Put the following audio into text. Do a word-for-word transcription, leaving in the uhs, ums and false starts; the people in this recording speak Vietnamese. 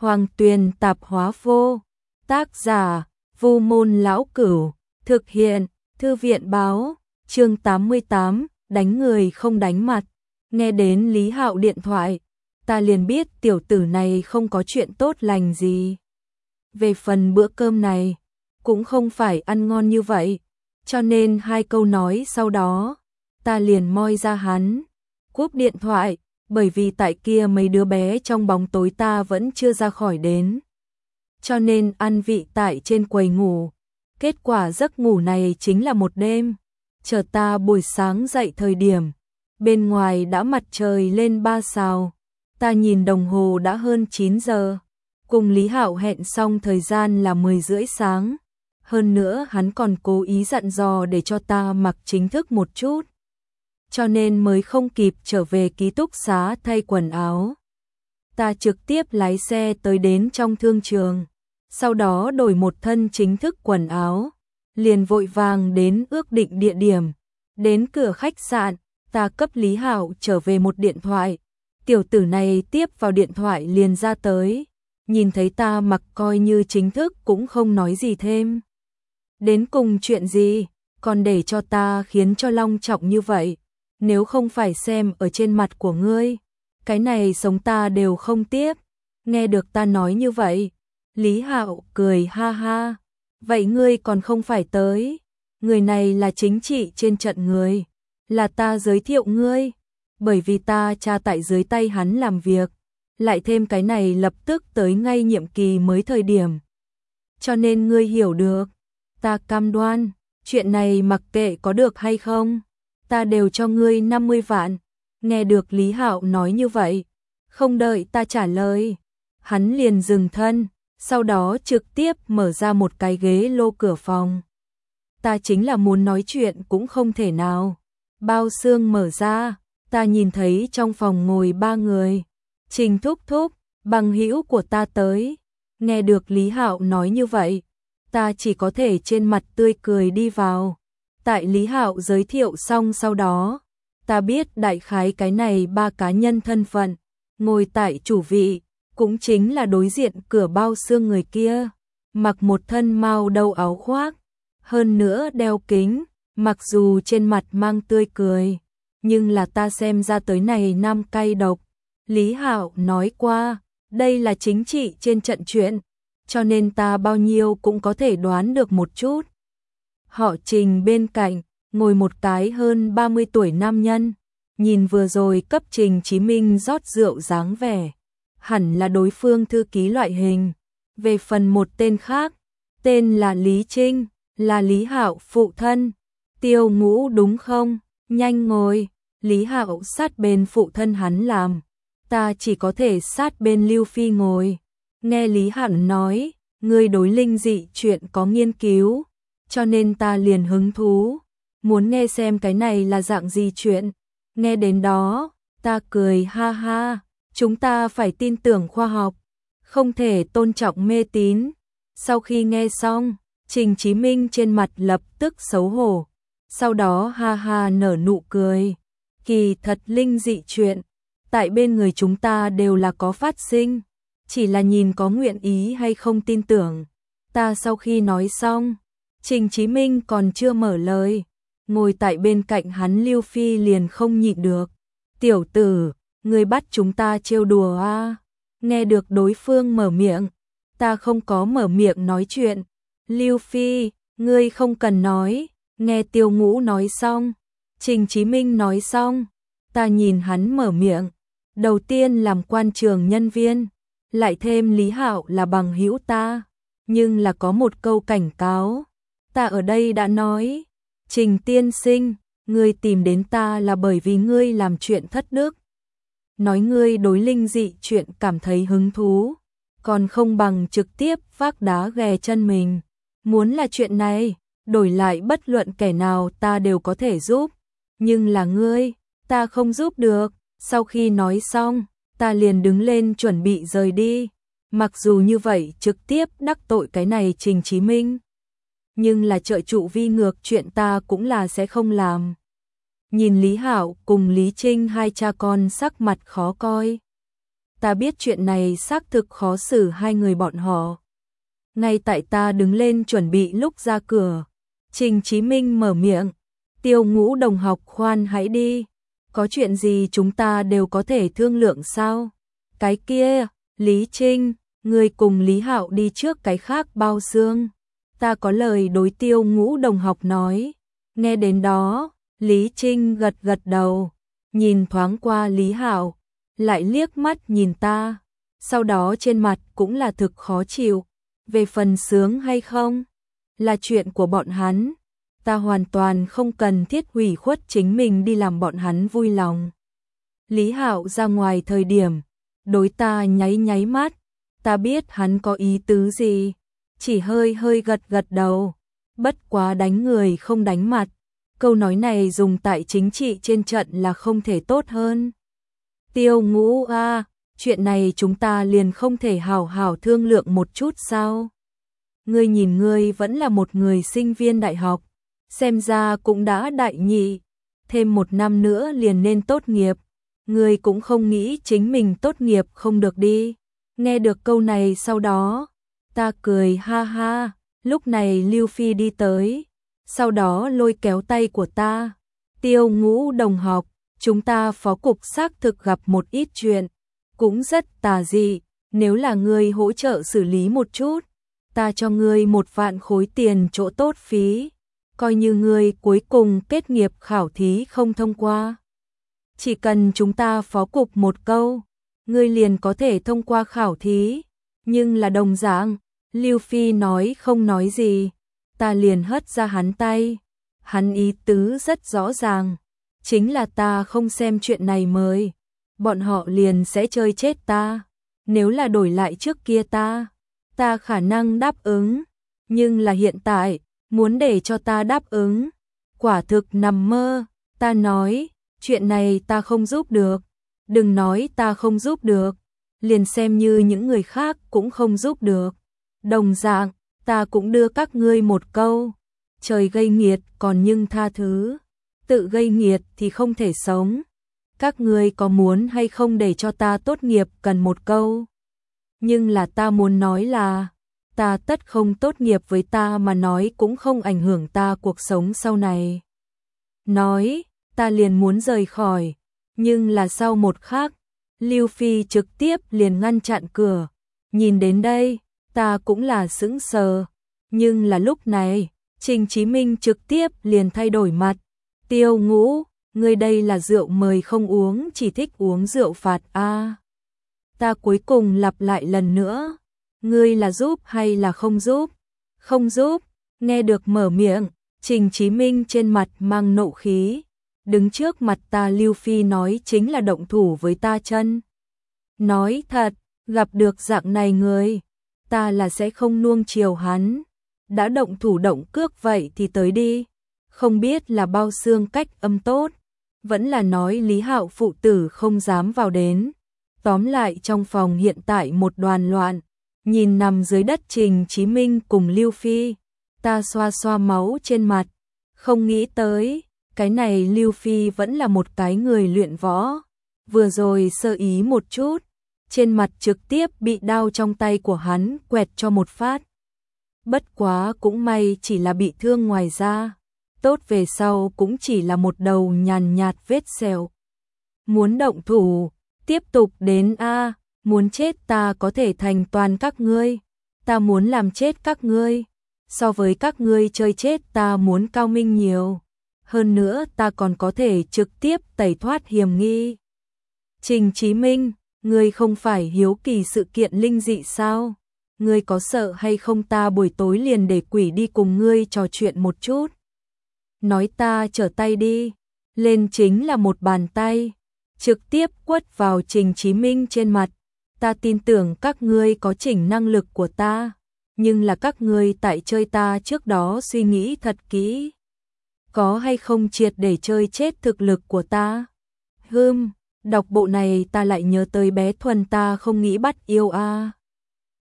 Hoàng Tuyền Tạp Hóa Vô. Tác giả: Vu Môn Lão Cửu. Thực hiện: Thư viện báo. Chương tám mươi tám, đánh người không đánh mặt. Nghe đến Lý Hạo điện thoại, ta liền biết tiểu tử này không có chuyện tốt lành gì. Về phần bữa cơm này, cũng không phải ăn ngon như vậy, cho nên hai câu nói sau đó, ta liền moi ra hắn. Cúp điện thoại, bởi vì tại kia mấy đứa bé trong bóng tối ta vẫn chưa ra khỏi đến. Cho nên ăn vị tại trên quầy ngủ. Kết quả giấc ngủ này chính là một đêm. Chờ ta buổi sáng dậy thời điểm, bên ngoài đã mặt trời lên ba sao. Ta nhìn đồng hồ đã hơn chín giờ. Cùng Lý Hạo hẹn xong thời gian là mười rưỡi sáng. Hơn nữa hắn còn cố ý dặn dò để cho ta mặc chính thức một chút. Cho nên mới không kịp trở về ký túc xá thay quần áo. Ta trực tiếp lái xe tới đến trong thương trường. Sau đó đổi một thân chính thức quần áo. Liền vội vàng đến ước định địa điểm. Đến cửa khách sạn, ta cấp Lý Hạo trở về một điện thoại. Tiểu tử này tiếp vào điện thoại liền ra tới. Nhìn thấy ta mặc coi như chính thức cũng không nói gì thêm. Đến cùng chuyện gì, còn để cho ta khiến cho long trọng như vậy. Nếu không phải xem ở trên mặt của ngươi, cái này sống ta đều không tiếp. Nghe được ta nói như vậy, Lý Hạo cười ha ha. Vậy ngươi còn không phải tới. Người này là chính trị trên trận người. Là ta giới thiệu ngươi. Bởi vì ta cha tại dưới tay hắn làm việc. Lại thêm cái này lập tức tới ngay nhiệm kỳ mới thời điểm. Cho nên ngươi hiểu được. Ta cam đoan, chuyện này mặc kệ có được hay không, ta đều cho ngươi năm mươi vạn. Nghe được Lý Hạo nói như vậy, không đợi ta trả lời, hắn liền dừng thân, sau đó trực tiếp mở ra một cái ghế lô cửa phòng. Ta chính là muốn nói chuyện cũng không thể nào. Bao xương mở ra, ta nhìn thấy trong phòng ngồi ba người. Trình Thúc Thúc, bằng hữu của ta tới. Nghe được Lý Hạo nói như vậy, ta chỉ có thể trên mặt tươi cười đi vào. Tại Lý Hạo giới thiệu xong sau đó, ta biết đại khái cái này ba cá nhân thân phận. Ngồi tại chủ vị, cũng chính là đối diện cửa bao xương người kia. Mặc một thân mao đầu áo khoác, hơn nữa đeo kính, mặc dù trên mặt mang tươi cười, nhưng là ta xem ra tới này nam cay độc. Lý Hạo nói qua, đây là chính trị trên trận chuyện, cho nên ta bao nhiêu cũng có thể đoán được một chút. Họ Trình bên cạnh, ngồi một cái hơn ba mươi tuổi nam nhân, nhìn vừa rồi cấp Trình Chí Minh rót rượu dáng vẻ, hẳn là đối phương thư ký loại hình. Về phần một tên khác, tên là Lý Trinh, là Lý Hạo phụ thân. Tiêu Ngũ đúng không? Nhanh ngồi. Lý Hạo sát bên phụ thân hắn làm, ta chỉ có thể sát bên Lưu Phi ngồi. Nghe Lý Hạo nói, ngươi đối linh dị chuyện có nghiên cứu, cho nên ta liền hứng thú, muốn nghe xem cái này là dạng gì chuyện. Nghe đến đó, ta cười ha ha, chúng ta phải tin tưởng khoa học, không thể tôn trọng mê tín. Sau khi nghe xong, Trình Chí Minh trên mặt lập tức xấu hổ, sau đó ha ha nở nụ cười. Kỳ thật linh dị chuyện, tại bên người chúng ta đều là có phát sinh, chỉ là nhìn có nguyện ý hay không tin tưởng. Ta sau khi nói xong, Trình Chí Minh còn chưa mở lời, ngồi tại bên cạnh hắn Lưu Phi liền không nhịn được. Tiểu tử, ngươi bắt chúng ta trêu đùa à? Nghe được đối phương mở miệng, ta không có mở miệng nói chuyện. Lưu Phi, ngươi không cần nói. Nghe Tiêu Ngũ nói xong, Trình Chí Minh nói xong, ta nhìn hắn mở miệng. Đầu tiên làm quan trường nhân viên, lại thêm Lý Hạo là bằng hữu ta, nhưng là có một câu cảnh cáo. Ta ở đây đã nói, Trình tiên sinh, ngươi tìm đến ta là bởi vì ngươi làm chuyện thất đức. Nói ngươi đối linh dị chuyện cảm thấy hứng thú, còn không bằng trực tiếp vác đá ghè chân mình. Muốn là chuyện này, đổi lại bất luận kẻ nào ta đều có thể giúp, nhưng là ngươi, ta không giúp được. Sau khi nói xong, ta liền đứng lên chuẩn bị rời đi. Mặc dù như vậy trực tiếp đắc tội cái này Trình Chí Minh, nhưng là trợ trụ vi ngược chuyện ta cũng là sẽ không làm. Nhìn Lý Hạo cùng Lý Trinh hai cha con sắc mặt khó coi, ta biết chuyện này xác thực khó xử hai người bọn họ. Ngay tại ta đứng lên chuẩn bị lúc ra cửa, Trình Chí Minh mở miệng, Tiêu Ngũ đồng học khoan hãy đi, có chuyện gì chúng ta đều có thể thương lượng sao? Cái kia, Lý Trinh, ngươi cùng Lý Hạo đi trước cái khác bao xương. Ta có lời đối Tiêu Ngũ đồng học nói. Nghe đến đó, Lý Trinh gật gật đầu, nhìn thoáng qua Lý Hạo, lại liếc mắt nhìn ta, sau đó trên mặt cũng là thực khó chịu. Về phần sướng hay không, là chuyện của bọn hắn, ta hoàn toàn không cần thiết hủy khuất chính mình đi làm bọn hắn vui lòng. Lý Hạo ra ngoài thời điểm, đối ta nháy nháy mắt, ta biết hắn có ý tứ gì, chỉ hơi hơi gật gật đầu, bất quá đánh người không đánh mặt, câu nói này dùng tại chính trị trên trận là không thể tốt hơn. Tiêu Ngũ a, chuyện này chúng ta liền không thể hảo hảo thương lượng một chút sao? Ngươi nhìn ngươi vẫn là một người sinh viên đại học, xem ra cũng đã đại nhị, thêm một năm nữa liền nên tốt nghiệp, ngươi cũng không nghĩ chính mình tốt nghiệp không được đi. Nghe được câu này sau đó, ta cười ha ha, lúc này Lưu Phi đi tới, sau đó lôi kéo tay của ta, Tiêu Ngũ đồng học, chúng ta phó cục xác thực gặp một ít chuyện, cũng rất tà dị, nếu là ngươi hỗ trợ xử lý một chút, ta cho ngươi một vạn khối tiền chỗ tốt phí, coi như ngươi cuối cùng kết nghiệp khảo thí không thông qua. Chỉ cần chúng ta phó cục một câu, ngươi liền có thể thông qua khảo thí, nhưng là đồng dạng, Lưu Phi nói không nói gì, ta liền hất ra hắn tay, hắn ý tứ rất rõ ràng, chính là ta không xem chuyện này mới, bọn họ liền sẽ chơi chết ta, nếu là đổi lại trước kia ta, ta khả năng đáp ứng, nhưng là hiện tại, muốn để cho ta đáp ứng, quả thực nằm mơ, ta nói, chuyện này ta không giúp được, đừng nói ta không giúp được, liền xem như những người khác cũng không giúp được, đồng dạng, ta cũng đưa các ngươi một câu, trời gây nghiệt còn nhưng tha thứ, tự gây nghiệt thì không thể sống, các ngươi có muốn hay không để cho ta tốt nghiệp cần một câu, nhưng là ta muốn nói là, ta tất không tốt nghiệp với ta mà nói cũng không ảnh hưởng ta cuộc sống sau này. Nói, ta liền muốn rời khỏi, nhưng là sau một khắc, Lưu Phi trực tiếp liền ngăn chặn cửa, nhìn đến đây, ta cũng là sững sờ, nhưng là lúc này, Trình Chí Minh trực tiếp liền thay đổi mặt, Tiêu Ngũ, ngươi đây là rượu mời không uống, chỉ thích uống rượu phạt a. À. Ta cuối cùng lặp lại lần nữa, ngươi là giúp hay là không giúp? Không giúp, nghe được mở miệng, Trình Chí Minh trên mặt mang nộ khí, đứng trước mặt ta Lưu Phi nói chính là động thủ với ta chân. Nói thật, gặp được dạng này người, ta là sẽ không nuông chiều hắn, đã động thủ động cước vậy thì tới đi, không biết là bao xương cách âm tốt, vẫn là nói Lý Hạo phụ tử không dám vào đến. Tóm lại trong phòng hiện tại một đoàn loạn, nhìn nằm dưới đất Trình Chí Minh cùng Lưu Phi, ta xoa xoa máu trên mặt, không nghĩ tới, cái này Lưu Phi vẫn là một cái người luyện võ, vừa rồi sơ ý một chút, trên mặt trực tiếp bị đao trong tay của hắn quẹt cho một phát. Bất quá cũng may chỉ là bị thương ngoài da, tốt về sau cũng chỉ là một đầu nhàn nhạt vết sẹo. Muốn động thủ, tiếp tục đến a, muốn chết ta có thể thành toàn các ngươi, ta muốn làm chết các ngươi, so với các ngươi chơi chết ta muốn cao minh nhiều, hơn nữa ta còn có thể trực tiếp tẩy thoát hiểm nghi. Trình Chí Minh, ngươi không phải hiếu kỳ sự kiện linh dị sao? Ngươi có sợ hay không ta buổi tối liền để quỷ đi cùng ngươi trò chuyện một chút? Nói ta trở tay đi, lên chính là một bàn tay, trực tiếp quất vào Trình Chí Minh trên mặt. Ta tin tưởng các ngươi có chỉnh năng lực của ta, nhưng là các ngươi tại chơi ta trước đó suy nghĩ thật kỹ. Có hay không triệt để chơi chết thực lực của ta? Hừm, đọc bộ này ta lại nhớ tới bé Thuần ta không nghĩ bắt yêu a.